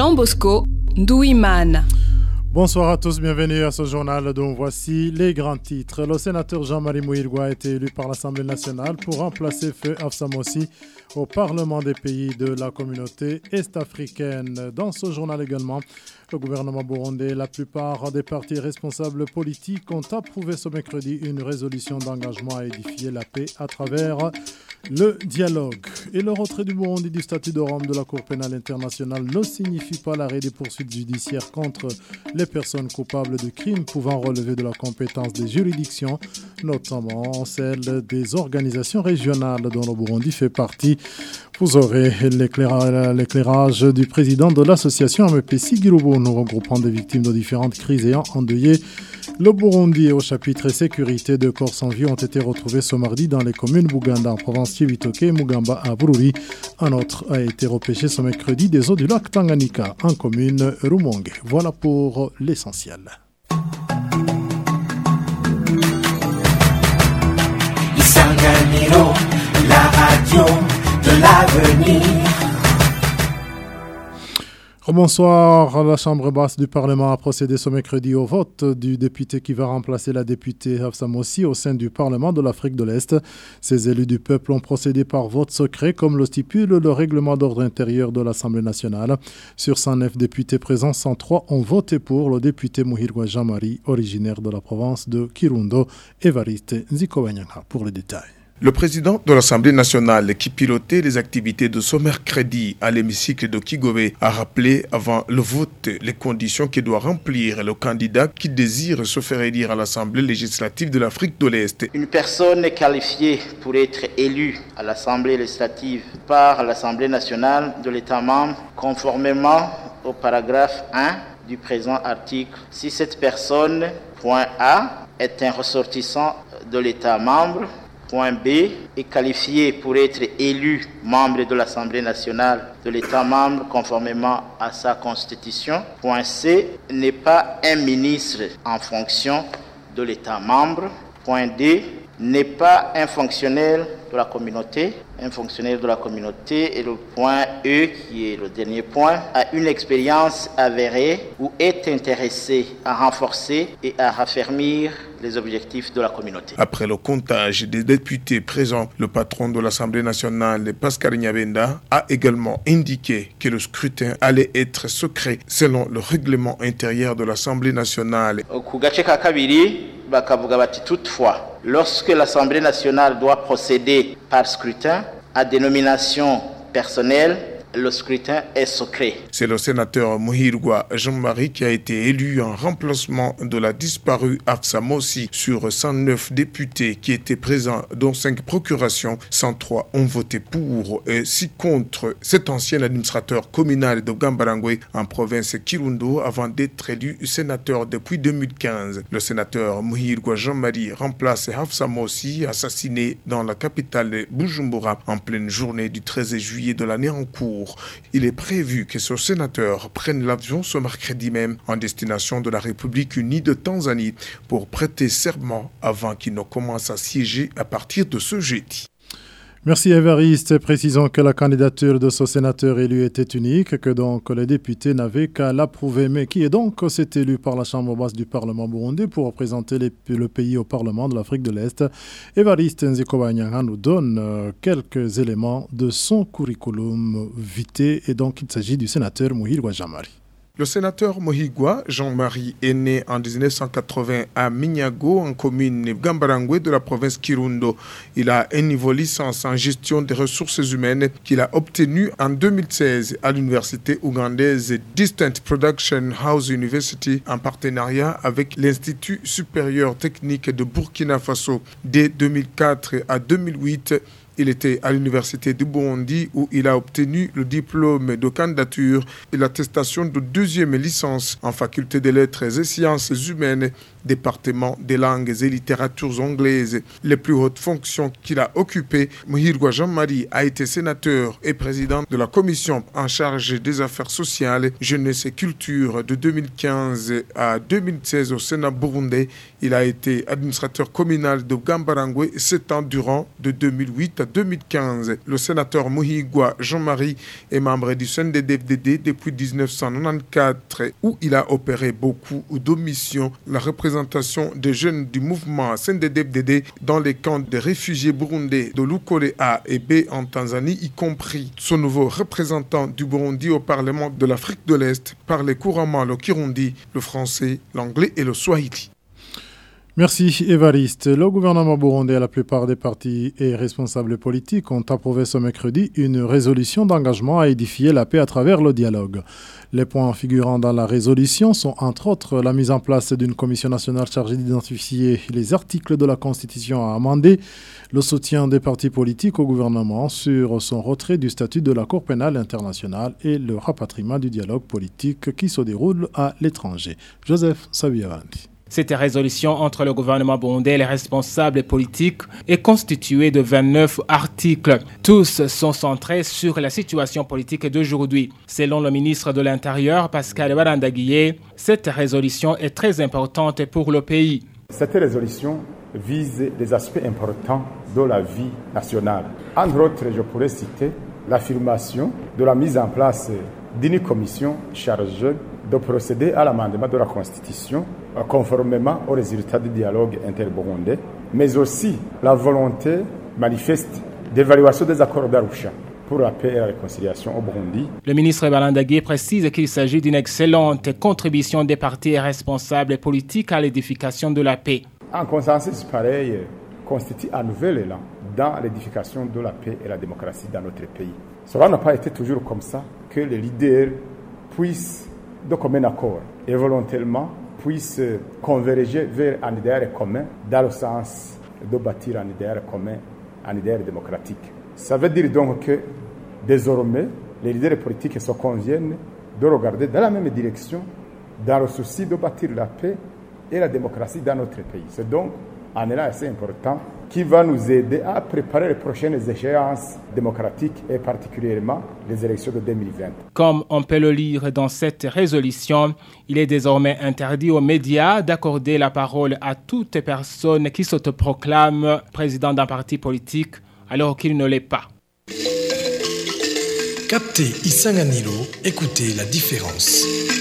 Jean Bosco Ndouimana. Bonsoir à tous, bienvenue à ce journal dont voici les grands titres. Le sénateur Jean-Marie Mouhirgua a été élu par l'Assemblée nationale pour remplacer Feu Hafsa Mossi au Parlement des pays de la communauté est-africaine. Dans ce journal également, le gouvernement burundais et la plupart des partis responsables politiques ont approuvé ce mercredi une résolution d'engagement à édifier la paix à travers le dialogue. Et le retrait du Burundi du statut de Rome de la Cour pénale internationale ne signifie pas l'arrêt des poursuites judiciaires contre les personnes coupables de crimes pouvant relever de la compétence des juridictions, notamment celle des organisations régionales dont le Burundi fait partie. Vous aurez l'éclairage du président de l'association AMPC Girubo, nous regroupant des victimes de différentes crises ayant endeuillé le Burundi. Au chapitre sécurité, 2 corps sans vie ont été retrouvés ce mardi dans les communes Buganda en province Cibitoke et Mugamba à Bururi. Un autre a été repêché ce mercredi des eaux du lac Tanganyika en commune Rumonge. Voilà pour l'essentiel. Isanganiro, la radio de l'avenir. Bonsoir. La Chambre basse du Parlement a procédé ce mercredi au vote du député qui va remplacer la députée Hafsa Mossi au sein du Parlement de l'Afrique de l'Est. Ces élus du peuple ont procédé par vote secret comme le stipule le règlement d'ordre intérieur de l'Assemblée nationale. Sur 109 députés présents, 103 ont voté pour le député Mouhirgua Jean-Marie, originaire de la province de Kirundo. Évariste Nzikobanyanga pour les détails. Le président de l'Assemblée nationale qui pilotait les activités de ce mercredi à l'hémicycle de Kigobe a rappelé avant le vote les conditions que doit remplir le candidat qui désire se faire élire à l'Assemblée législative de l'Afrique de l'Est. Une personne qualifiée pour être élue à l'Assemblée législative par l'Assemblée nationale de l'État membre conformément au paragraphe 1 du présent article. Si cette personne, point A, est un ressortissant de l'État membre, point B, est qualifié pour être élu membre de l'Assemblée nationale de l'État membre conformément à sa constitution. Point C, n'est pas un ministre en fonction de l'État membre. Point D, n'est pas un fonctionnaire de la communauté. Un fonctionnaire de la communauté. Et le point E, qui est le dernier point, a une expérience avérée ou est intéressé à renforcer et à raffermir les objectifs de la communauté. Après le comptage des députés présents, le patron de l'Assemblée nationale, Pascal Nyabenda, a également indiqué que le scrutin allait être secret selon le règlement intérieur de l'Assemblée nationale. Toutefois, lorsque l'Assemblée nationale doit procéder par scrutin à dénomination personnelle, le scrutin est secret. C'est le sénateur Mouhirgua Jean-Marie qui a été élu en remplacement de la disparue Hafsa Mossi. Sur 109 députés qui étaient présents, dont 5 procurations, 103 ont voté pour et 6 contre cet ancien administrateur communal de Gambarangwe en province Kirundo avant d'être élu sénateur depuis 2015. Le sénateur Mouhirgua Jean-Marie remplace Hafsa Mossi, assassiné dans la capitale Bujumbura en pleine journée du 13 juillet de l'année en cours. Il est prévu que ce sénateur prenne l'avion ce mercredi même en destination de la République unie de Tanzanie pour prêter serment avant qu'il ne commence à siéger à partir de ce jeudi. Merci Évariste. Précisons que la candidature de ce sénateur élu était unique, que donc les députés n'avaient qu'à l'approuver, mais qui est donc s'est élu par la Chambre basse du Parlement burundais pour représenter le pays au Parlement de l'Afrique de l'Est. Évariste Nzikobanyanga nous donne quelques éléments de son curriculum vitae et donc il s'agit du sénateur Mouhirgua Jean-Marie. Le sénateur Mouhirgua Jean-Marie est né en 1980 à Minyago, en commune Gambarangwe de la province Kirundo. Il a un niveau licence en gestion des ressources humaines qu'il a obtenu en 2016 à l'université ougandaise Distant Production House University en partenariat avec l'Institut supérieur technique de Burkina Faso. Dès 2004 à 2008, il était à l'université du Burundi où il a obtenu le diplôme de candidature et l'attestation de 2e licence en faculté des lettres et sciences humaines département des langues et littératures anglaises. Les plus hautes fonctions qu'il a occupées, Muhirwa Jean-Marie a été sénateur et président de la commission en charge des affaires sociales, jeunesse et culture de 2015 à 2016 au Sénat burundais. Il a été administrateur communal de Gambarangwe 7 ans durant de 2008 à 2015. Le sénateur Muhirwa Jean-Marie est membre du CNDD-FDD depuis 1994 où il a opéré beaucoup de missions. La représentation des jeunes du mouvement CNDD-FDD dans les camps de réfugiés burundais de Lukole A et B en Tanzanie, y compris son nouveau représentant du Burundi au Parlement de l'Afrique de l'Est, parlait couramment le Kirundi, le français, l'anglais et le swahili. Merci Évariste. Le gouvernement burundais et la plupart des partis et responsables politiques ont approuvé ce mercredi une résolution d'engagement à édifier la paix à travers le dialogue. Les points figurant dans la résolution sont entre autres la mise en place d'une commission nationale chargée d'identifier les articles de la Constitution à amender, le soutien des partis politiques au gouvernement sur son retrait du statut de la Cour pénale internationale et le rapatriement du dialogue politique qui se déroule à l'étranger. Joseph Sabiavandi. Cette résolution entre le gouvernement burundais et les responsables politiques est constituée de 29 articles. Tous sont centrés sur la situation politique d'aujourd'hui. Selon le ministre de l'Intérieur, Pascal Barandagiye, cette résolution est très importante pour le pays. Cette résolution vise des aspects importants de la vie nationale. Entre autres, je pourrais citer l'affirmation de la mise en place d'une commission chargée de procéder à l'amendement de la Constitution conformément aux résultats du dialogue interburundais, mais aussi la volonté manifeste d'évaluation des accords d'Arusha pour la paix et la réconciliation au Burundi. Le ministre Barandagiye précise qu'il s'agit d'une excellente contribution des partis responsables politiques à l'édification de la paix. Un consensus pareil constitue un nouvel élan dans l'édification de la paix et la démocratie dans notre pays. Cela n'a pas été toujours comme ça que les leaders puissent, de commun accord et volontairement, puissent converger vers un idéal commun dans le sens de bâtir un idéal commun, un idéal démocratique. Ça veut dire donc que désormais, les leaders politiques se conviennent de regarder dans la même direction dans le souci de bâtir la paix et la démocratie dans notre pays. C'est donc un élan assez important qui va nous aider à préparer les prochaines échéances démocratiques et particulièrement les élections de 2020. Comme on peut le lire dans cette résolution, il est désormais interdit aux médias d'accorder la parole à toute personne qui s'autoproclame président d'un parti politique alors qu'il ne l'est pas. Captez Isanganilo, écoutez la différence.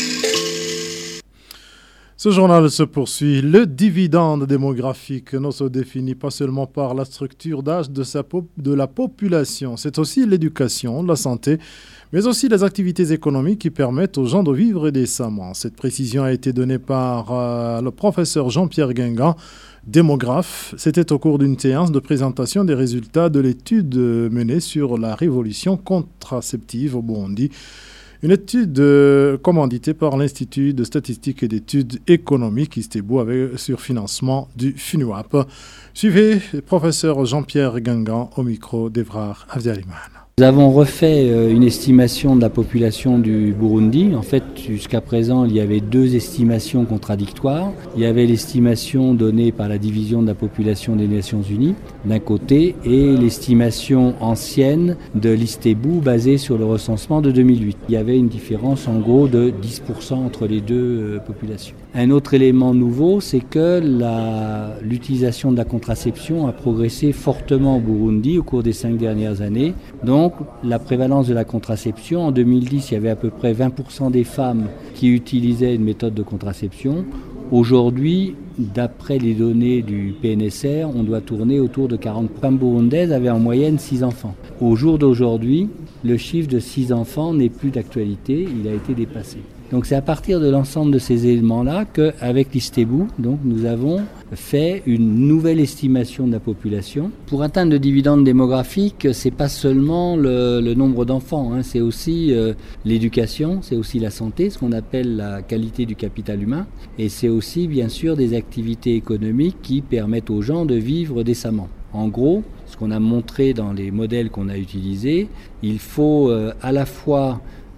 Ce journal se poursuit. Le dividende démographique ne se définit pas seulement par la structure d'âge de la population. C'est aussi l'éducation, la santé, mais aussi les activités économiques qui permettent aux gens de vivre décemment. Cette précision a été donnée par le professeur Jean-Pierre Guingamp, démographe. C'était au cours d'une séance de présentation des résultats de l'étude menée sur la révolution contraceptive au Burundi. Une étude commanditée par l'Institut de statistique et d'études économiques ISTEBU sur financement du FUNUAP. Suivez professeur Jean-Pierre Guingamp au micro d'Evrard Avdialiman. Nous avons refait une estimation de la population du Burundi. En fait, jusqu'à présent, il y avait deux estimations contradictoires. Il y avait l'estimation donnée par la division de la population des Nations Unies, d'un côté, et l'estimation ancienne de l'ISTEBU basée sur le recensement de 2008. Il y avait une différence en gros de 10% entre les deux populations. Un autre élément nouveau, c'est que l'utilisation de la contraception a progressé fortement au Burundi au cours des 5 dernières années. Donc, la prévalence de la contraception, en 2010, il y avait à peu près 20% des femmes qui utilisaient une méthode de contraception. Aujourd'hui, d'après les données du PNSR, on doit tourner autour de 40 femmes burundaises avaient en moyenne 6 enfants. Au jour d'aujourd'hui, le chiffre de 6 enfants n'est plus d'actualité, il a été dépassé. Donc c'est à partir de l'ensemble de ces éléments-là qu'avec l'ISTEBU, donc, nous avons fait une nouvelle estimation de la population. Pour atteindre le dividende démographique, c'est pas seulement le nombre d'enfants, c'est aussi l'éducation, c'est aussi la santé, ce qu'on appelle la qualité du capital humain, et c'est aussi bien sûr des activités économiques qui permettent aux gens de vivre décemment. En gros, ce qu'on a montré dans les modèles qu'on a utilisés, il faut à la fois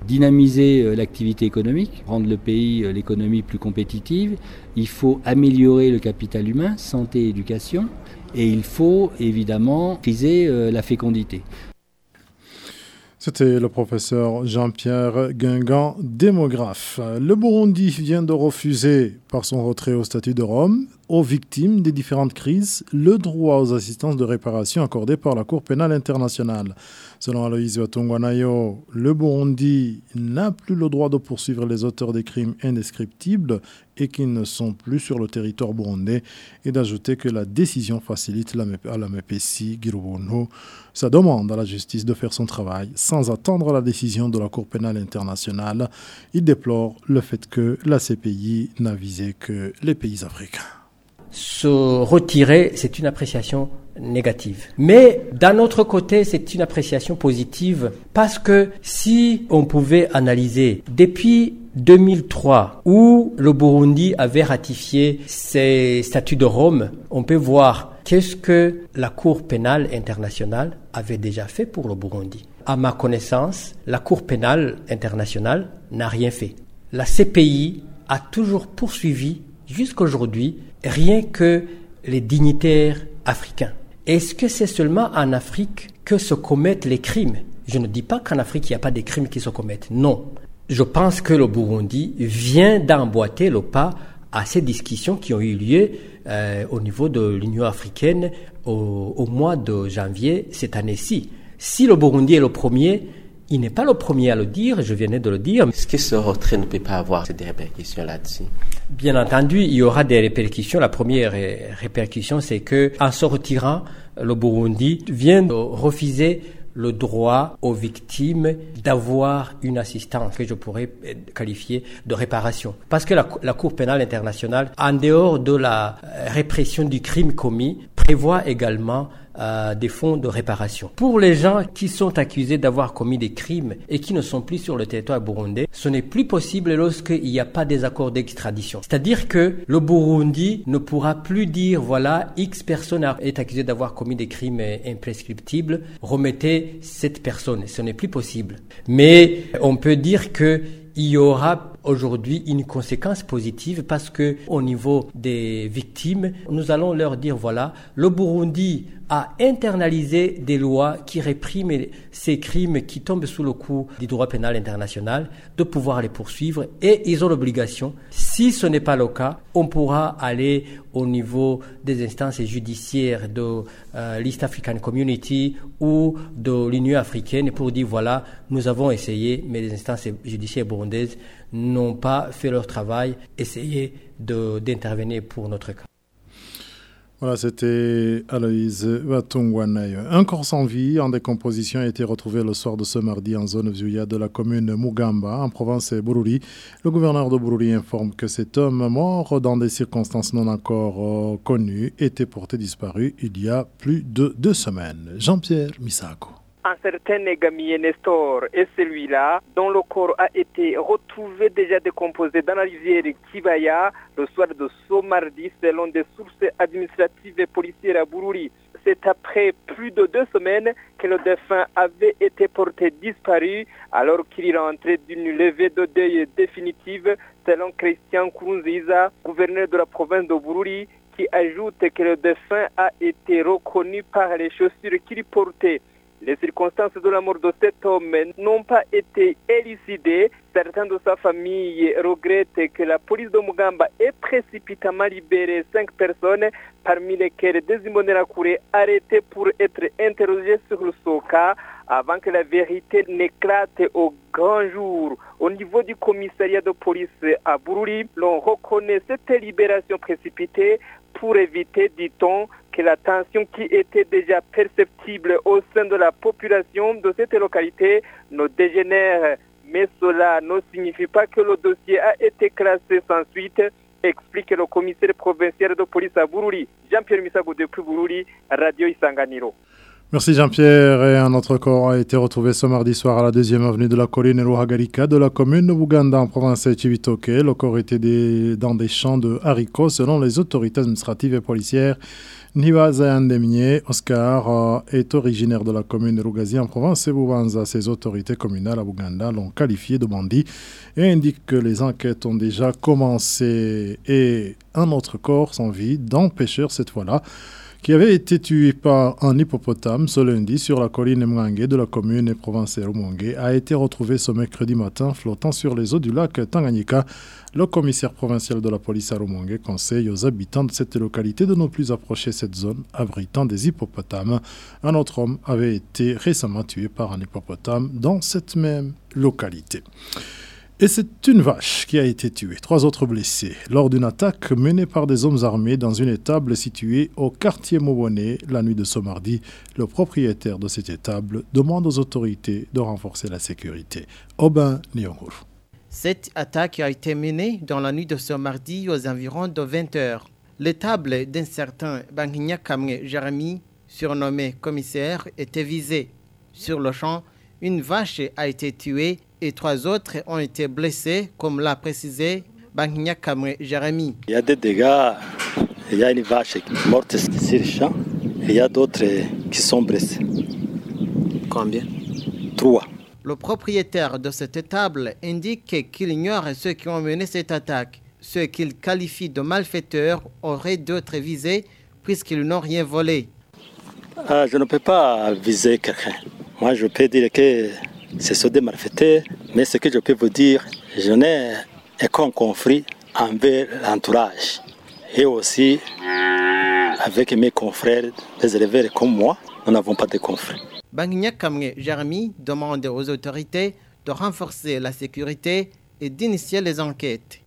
dynamiser l'activité économique, rendre le pays, l'économie plus compétitive. Il faut améliorer le capital humain, santé et éducation. Et il faut évidemment maîtriser la fécondité. C'était le professeur Jean-Pierre Guingamp, démographe. Le Burundi vient de refuser, par son retrait au statut de Rome, aux victimes des différentes crises, le droit aux assistances de réparation accordé par la Cour pénale internationale. Selon Aloïse Watongwanayo, le Burundi n'a plus le droit de poursuivre les auteurs des crimes indescriptibles et qui ne sont plus sur le territoire burundais, et d'ajouter que la décision facilite à la MEPC Girubuntu sa demande à la justice de faire son travail sans attendre la décision de la Cour pénale internationale. Il déplore le fait que la CPI n'a visé que les pays africains. Se retirer, c'est une appréciation négative. Mais d'un autre côté, c'est une appréciation positive parce que si on pouvait analyser depuis 2003 où le Burundi avait ratifié ses statuts de Rome, on peut voir qu'est-ce que la Cour pénale internationale avait déjà fait pour le Burundi. À ma connaissance, la Cour pénale internationale n'a rien fait. La CPI a toujours poursuivi jusqu'aujourd'hui rien que les dignitaires africains. Est-ce que c'est seulement en Afrique que se commettent les crimes? Je ne dis pas qu'en Afrique, il n'y a pas de crimes qui se commettent. Non. Je pense que le Burundi vient d'emboîter le pas à ces discussions qui ont eu lieu au niveau de l'Union africaine au mois de janvier cette année-ci. Si le Burundi est le premier, il n'est pas le premier à le dire, je venais de le dire. Est-ce que ce retrait ne peut pas avoir des répercussions là-dessus? Bien entendu, il y aura des répercussions. La première répercussion, c'est que en se retirant, le Burundi vient de refuser le droit aux victimes d'avoir une assistance que je pourrais qualifier de réparation. Parce que la Cour pénale internationale, en dehors de la répression du crime commis, prévoit également des fonds de réparation. Pour les gens qui sont accusés d'avoir commis des crimes et qui ne sont plus sur le territoire burundais, ce n'est plus possible lorsqu'il n'y a pas des accords d'extradition. C'est-à-dire que le Burundi ne pourra plus dire, voilà, X personne est accusée d'avoir commis des crimes imprescriptibles, remettez cette personne. Ce n'est plus possible. Mais on peut dire que il y aura aujourd'hui une conséquence positive parce que au niveau des victimes, nous allons leur dire voilà, le Burundi a internalisé des lois qui répriment ces crimes qui tombent sous le coup du droit pénal international, de pouvoir les poursuivre et ils ont l'obligation. Si ce n'est pas le cas, on pourra aller au niveau des instances judiciaires de l'East African Community ou de l'Union africaine pour dire voilà, nous avons essayé, mais les instances judiciaires burundaises n'ont pas fait leur travail, essayez d'intervenir pour notre cas. Voilà, c'était Aloïse Watongwanayo. Un corps sans vie en décomposition a été retrouvé le soir de ce mardi en zone Vuya de la commune Mugamba, en province Bururi. Le gouverneur de Bururi informe que cet homme mort dans des circonstances non encore connues était porté disparu il y a plus de 2 semaines. Jean-Pierre Misako. Un certain Negamiye Nestor est celui-là dont le corps a été retrouvé déjà décomposé dans la rivière Kibaya le soir de ce mardi selon des sources administratives et policières à Bururi. C'est après plus de 2 semaines que le défunt avait été porté disparu alors qu'il rentrait d'une levée de deuil définitive selon Christian Kurunziza, gouverneur de la province de Bururi, qui ajoute que le défunt a été reconnu par les chaussures qu'il portait. Les circonstances de la mort de cet homme n'ont pas été élucidées. Certains de sa famille regrettent que la police de Mugamba ait précipitamment libéré 5 personnes, parmi lesquelles Desimonerakure arrêté pour être interrogé sur ce cas avant que la vérité n'éclate au grand jour. Au niveau du commissariat de police à Bururi, l'on reconnaît cette libération précipitée pour éviter, dit-on, que la tension qui était déjà perceptible au sein de la population de cette localité ne dégénère. Mais cela ne signifie pas que le dossier a été classé sans suite, explique le commissaire provincial de police à Bururi. Jean-Pierre Misago depuis Bururi, Radio Isanganiro. Merci Jean-Pierre. Et un autre corps a été retrouvé ce mardi soir à la 2e avenue de la colline Ruhagarika de la commune de Buganda en province de Chibitoke. Le corps était dans des champs de haricots selon les autorités administratives et policières. Nibaza Andemie Oscar est originaire de la commune de Rugazi en province de Bubanza. Ces autorités communales à Buganda l'ont qualifié de bandit et indiquent que les enquêtes ont déjà commencé. Et un autre corps sans vie, d'un pêcheur cette fois-là, qui avait été tué par un hippopotame ce lundi sur la colline Mwange de la commune et province de Rumonge, a été retrouvé ce mercredi matin flottant sur les eaux du lac Tanganyika. Le commissaire provincial de la police à Rumonge conseille aux habitants de cette localité de ne plus approcher cette zone abritant des hippopotames. Un autre homme avait été récemment tué par un hippopotame dans cette même localité. Et c'est une vache qui a été tuée, 3 autres blessés, lors d'une attaque menée par des hommes armés dans une étable située au quartier Mobone la nuit de ce mardi. Le propriétaire de cette étable demande aux autorités de renforcer la sécurité. Aubin Nyongour. Cette attaque a été menée dans la nuit de ce mardi aux environs de 20h. L'étable d'un certain Banginya Kamwe Jérémy, surnommé commissaire, était visée. Sur le champ, une vache a été tuée et 3 autres ont été blessés, comme l'a précisé Banginya Kamwe Jérémy. Il y a des dégâts, il y a une vache morte sur le champ, et il y a d'autres qui sont blessés. Combien? 3. Le propriétaire de cette étable indique qu'il ignore ceux qui ont mené cette attaque. Ceux qu'il qualifie de malfaiteurs auraient d'autres visés puisqu'ils n'ont rien volé. Je ne peux pas viser quelqu'un. Moi, je peux dire que ce sont des malfaiteurs, mais ce que je peux vous dire, je n'ai aucun conflit envers l'entourage. Et aussi, avec mes confrères, des éleveurs comme moi, nous n'avons pas de conflit. Banginya Kamwe Jérémy demande aux autorités de renforcer la sécurité et d'initier les enquêtes.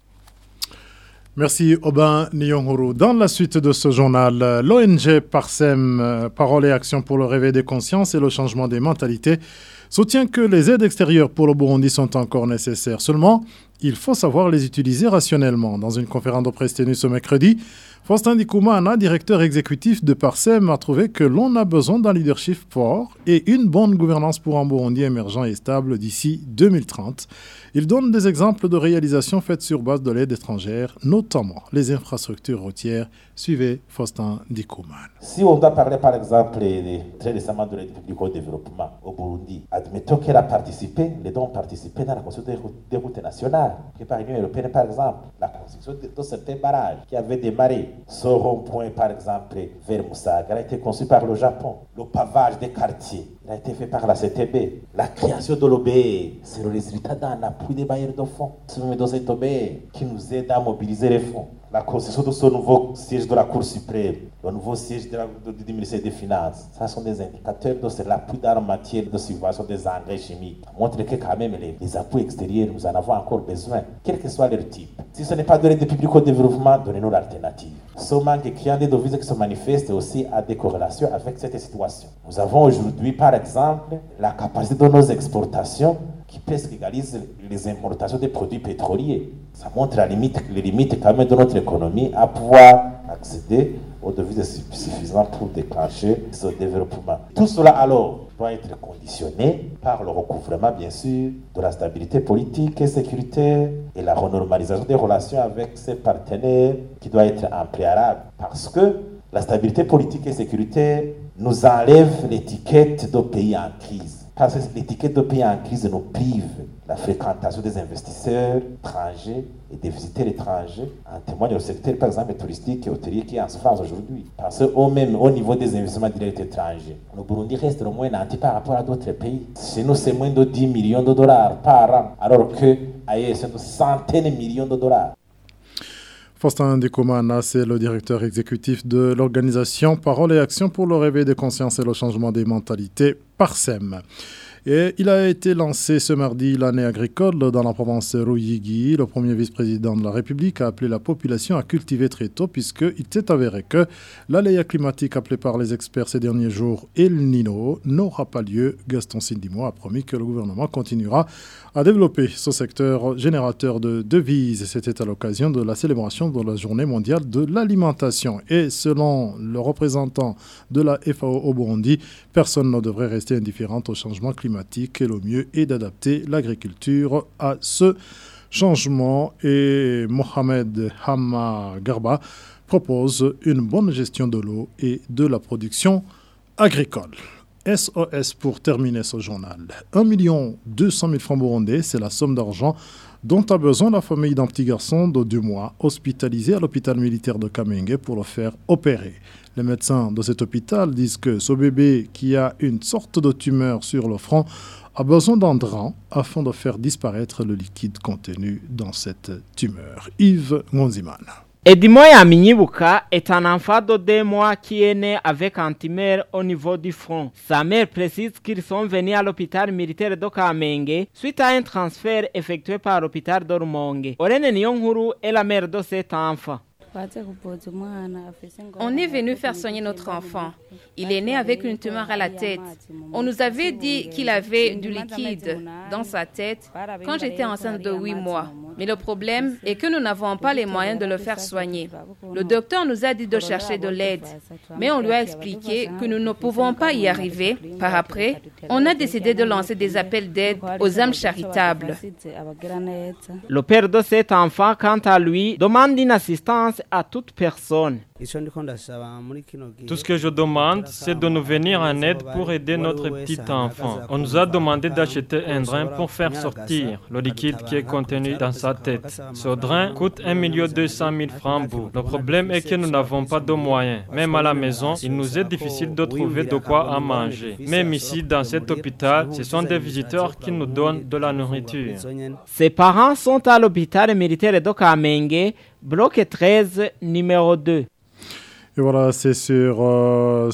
Merci Aubin Nyonghuru. Dans la suite de ce journal, l'ONG Parsem, Parole et Action pour le réveil des consciences et le changement des mentalités, soutient que les aides extérieures pour le Burundi sont encore nécessaires. Seulement, il faut savoir les utiliser rationnellement. Dans une conférence de presse tenue ce mercredi, Faustin Dikoumana, directeur exécutif de Parsem, a trouvé que l'on a besoin d'un leadership fort et une bonne gouvernance pour un Burundi émergent et stable d'ici 2030. Il donne des exemples de réalisations faites sur base de l'aide étrangère, notamment les infrastructures routières. Suivez Faustin Dikoumana. Si on doit parler par exemple très récemment de l'aide publique au développement au Burundi, admettons qu'elle a participé, les dons ont participé dans la construction des routes nationales, que par l'Union européenne par exemple, la construction de certains barrages qui avaient démarré. Ce rond-point par exemple vers Moussaga a été conçu par le Japon. Le pavage des quartiers a été fait par la CTB. La création de l'OBE, c'est le résultat d'un appui des bailleurs de fonds. C'est dans cette OBE qui nous aide à mobiliser les fonds. La construction de ce nouveau siège de la Cour suprême, le nouveau siège du ministère des Finances, ça sont des indicateurs de l'appui en matière de subvention des engrais chimiques. Montre que quand même les appuis extérieurs, nous en avons encore besoin, quel que soit leur type. Si ce n'est pas de l'aide publique au développement, donnez-nous l'alternative. Ce manque criant des devises qui se manifeste aussi a des corrélations avec cette situation. Nous avons aujourd'hui, par exemple, la capacité de nos exportations qui presque égalise les importations des produits pétroliers. Ça montre les limites quand même de notre économie à pouvoir accéder aux devises suffisantes pour déclencher ce développement. Tout cela alors doit être conditionné par le recouvrement bien sûr de la stabilité politique et sécuritaire et la renormalisation des relations avec ses partenaires qui doit être en préalable. Parce que la stabilité politique et sécuritaire nous enlève l'étiquette de pays en crise. Parce que l'étiquette de pays en crise nous prive la fréquentation des investisseurs étrangers et des visiteurs étrangers. En témoigne le secteur, par exemple, touristique et hôtelier qui est en souffrance aujourd'hui. Parce qu'au niveau des investissements directs étrangers, le Burundi reste le moins nanti par rapport à d'autres pays. Chez nous, c'est moins de 10 millions de dollars par an, alors qu'ailleurs, c'est de centaines de millions de dollars. Faustin Dikoumana, c'est le directeur exécutif de l'organisation Parole et Action pour le réveil des consciences et le changement des mentalités, Parsem. Et il a été lancé ce mardi l'année agricole dans la province Ruyigi. Le premier vice-président de la République a appelé la population à cultiver très tôt puisqu'il s'est avéré que l'aléa climatique appelée par les experts ces derniers jours, El Niño, n'aura pas lieu. Gaston Sindimo a promis que le gouvernement continuera à développer ce secteur générateur de devises. C'était à l'occasion de la célébration de la Journée mondiale de l'alimentation. Et selon le représentant de la FAO au Burundi, personne ne devrait rester indifférent au changement climatique et le mieux est d'adapter l'agriculture à ce changement. Et Mohamed Hamma Garba propose une bonne gestion de l'eau et de la production agricole. SOS pour terminer ce journal. 1 200 000 francs burundais, c'est la somme d'argent dont a besoin la famille d'un petit garçon de 2 mois hospitalisé à l'hôpital militaire de Kamenge pour le faire opérer. Les médecins de cet hôpital disent que ce bébé qui a une sorte de tumeur sur le front a besoin d'un drap afin de faire disparaître le liquide contenu dans cette tumeur. Yves Ngonzimana. Edimoya Minyibuka est un enfant de 2 mois qui est né avec un tumeur au niveau du front. Sa mère précise qu'ils sont venus à l'hôpital militaire de Kamenge suite à un transfert effectué par l'hôpital de Rumonge. Orene Nyonguru est la mère de cet enfant. On est venu faire soigner notre enfant. Il est né avec une tumeur à la tête. On nous avait dit qu'il avait du liquide dans sa tête quand j'étais enceinte de 8 mois. Mais le problème est que nous n'avons pas les moyens de le faire soigner. Le docteur nous a dit de chercher de l'aide, mais on lui a expliqué que nous ne pouvons pas y arriver. Par après, on a décidé de lancer des appels d'aide aux âmes charitables. Le père de cet enfant, quant à lui, demande une assistance à toute personne. Tout ce que je demande, c'est de nous venir en aide pour aider notre petit enfant. On nous a demandé d'acheter un drain pour faire sortir le liquide qui est contenu dans sa tête. Ce drain coûte 1 200 000 francs. Le problème est que nous n'avons pas de moyens. Même à la maison, il nous est difficile de trouver de quoi à manger. Même ici, dans cet hôpital, ce sont des visiteurs qui nous donnent de la nourriture. Ses parents sont à l'hôpital militaire de Kamenge, bloc 13, numéro 2. Et voilà, c'est sur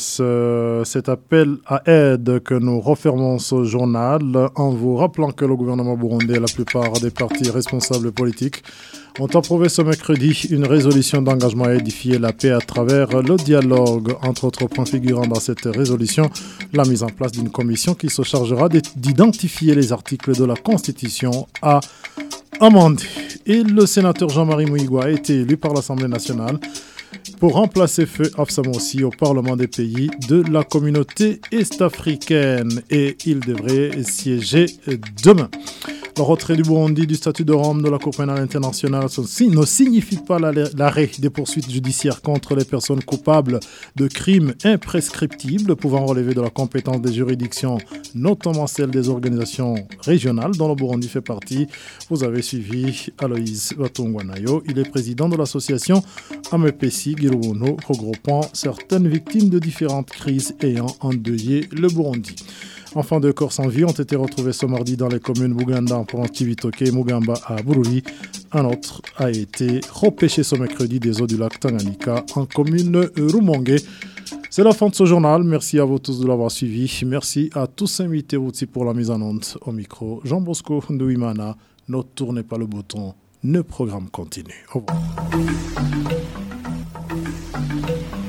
cet appel à aide que nous refermons ce journal en vous rappelant que le gouvernement burundais et la plupart des partis responsables politiques ont approuvé ce mercredi une résolution d'engagement à édifier la paix à travers le dialogue. Entre autres points figurant dans cette résolution, la mise en place d'une commission qui se chargera d'identifier les articles de la Constitution à amender. Et le sénateur Jean-Marie Mouigwa a été élu par l'Assemblée nationale pour remplacer Feu Afsamossi au Parlement des pays de la communauté est-africaine et il devrait siéger demain. Le retrait du Burundi du statut de Rome de la Cour pénale internationale ne signifie pas l'arrêt des poursuites judiciaires contre les personnes coupables de crimes imprescriptibles pouvant relever de la compétence des juridictions, notamment celle des organisations régionales dont le Burundi fait partie. Vous avez suivi Aloïse Batongwanayo. Il est président de l'association Amepesi Girubuno, regroupant certaines victimes de différentes crises ayant endeuillé le Burundi. Enfin, 2 corps sans vie ont été retrouvés ce mardi dans les communes Buganda, Mporantivitoke et Mugamba à Bururi. Un autre a été repêché ce mercredi des eaux du lac Tanganyika en commune Rumonge. C'est la fin de ce journal. Merci à vous tous de l'avoir suivi. Merci à tous invités aussi pour la mise en onde. Au micro, Jean Bosco Ndouimana. Ne tournez pas le bouton. Le programme continue. Au revoir.